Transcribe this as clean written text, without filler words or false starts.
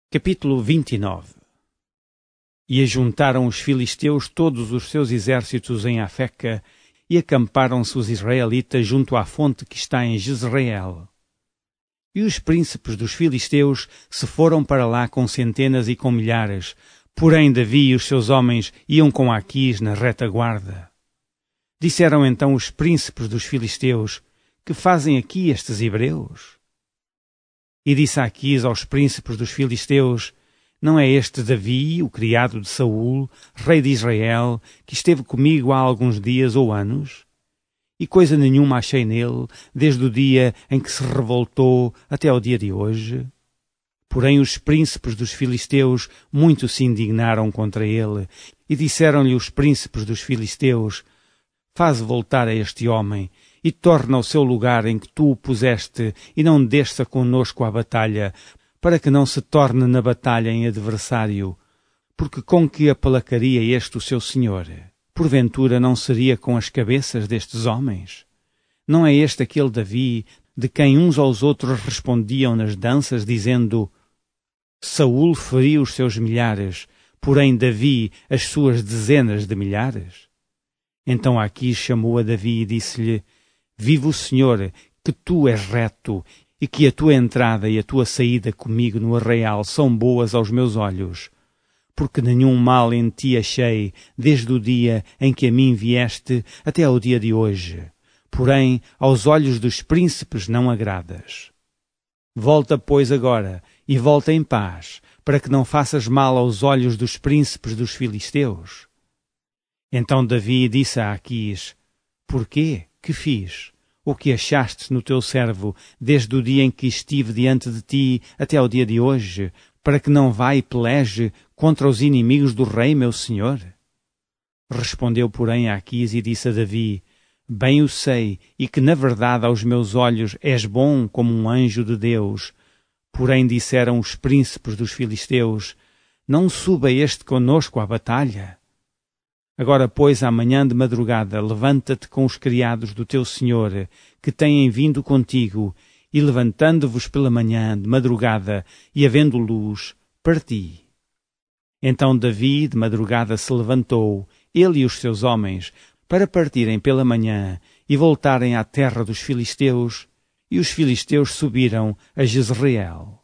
Capítulo 29. E ajuntaram os filisteus todos os seus exércitos em Afeca, e acamparam-se os israelitas junto à fonte que está em Jezreel. E os príncipes dos filisteus se foram para lá com centenas e com milhares, porém Davi e os seus homens iam com Aquis na retaguarda. Disseram então os príncipes dos filisteus: que fazem aqui estes hebreus? E disse Aquis aos príncipes dos filisteus: não é este Davi, o criado de Saul, rei de Israel, que esteve comigo há alguns dias ou anos? E coisa nenhuma achei nele, desde o dia em que se revoltou até ao dia de hoje. Porém os príncipes dos filisteus muito se indignaram contra ele, e disseram-lhe os príncipes dos filisteus: faze voltar a este homem, e torna ao seu lugar em que tu o puseste, e não desça conosco à batalha, para que não se torne na batalha em adversário, porque com que aplacaria este o seu senhor? Porventura não seria com as cabeças destes homens? Não é este aquele Davi, de quem uns aos outros respondiam nas danças, dizendo: Saul feriu os seus milhares, porém Davi as suas dezenas de milhares? Então Aquis chamou a Davi e disse-lhe: vive o Senhor, que tu és reto, e que a tua entrada e a tua saída comigo no arraial são boas aos meus olhos, porque nenhum mal em ti achei, desde o dia em que a mim vieste até ao dia de hoje. Porém, aos olhos dos príncipes não agradas. Volta, pois, agora, e volta em paz, para que não faças mal aos olhos dos príncipes dos filisteus. Então Davi disse a Aquis: porquê? Que fiz? O que achaste no teu servo, desde o dia em que estive diante de ti até ao dia de hoje, para que não vá e peleje contra os inimigos do rei, meu senhor? Respondeu, porém, Aquis e disse a Davi: bem o sei, e que na verdade aos meus olhos és bom como um anjo de Deus. Porém disseram os príncipes dos filisteus: não suba este conosco à batalha. Agora, pois, amanhã de madrugada, levanta-te com os criados do teu senhor, que têm vindo contigo, e levantando-vos pela manhã de madrugada, e havendo luz, parti. Então Davi de madrugada se levantou, ele e os seus homens, para partirem pela manhã e voltarem à terra dos filisteus, e os filisteus subiram a Jezreel.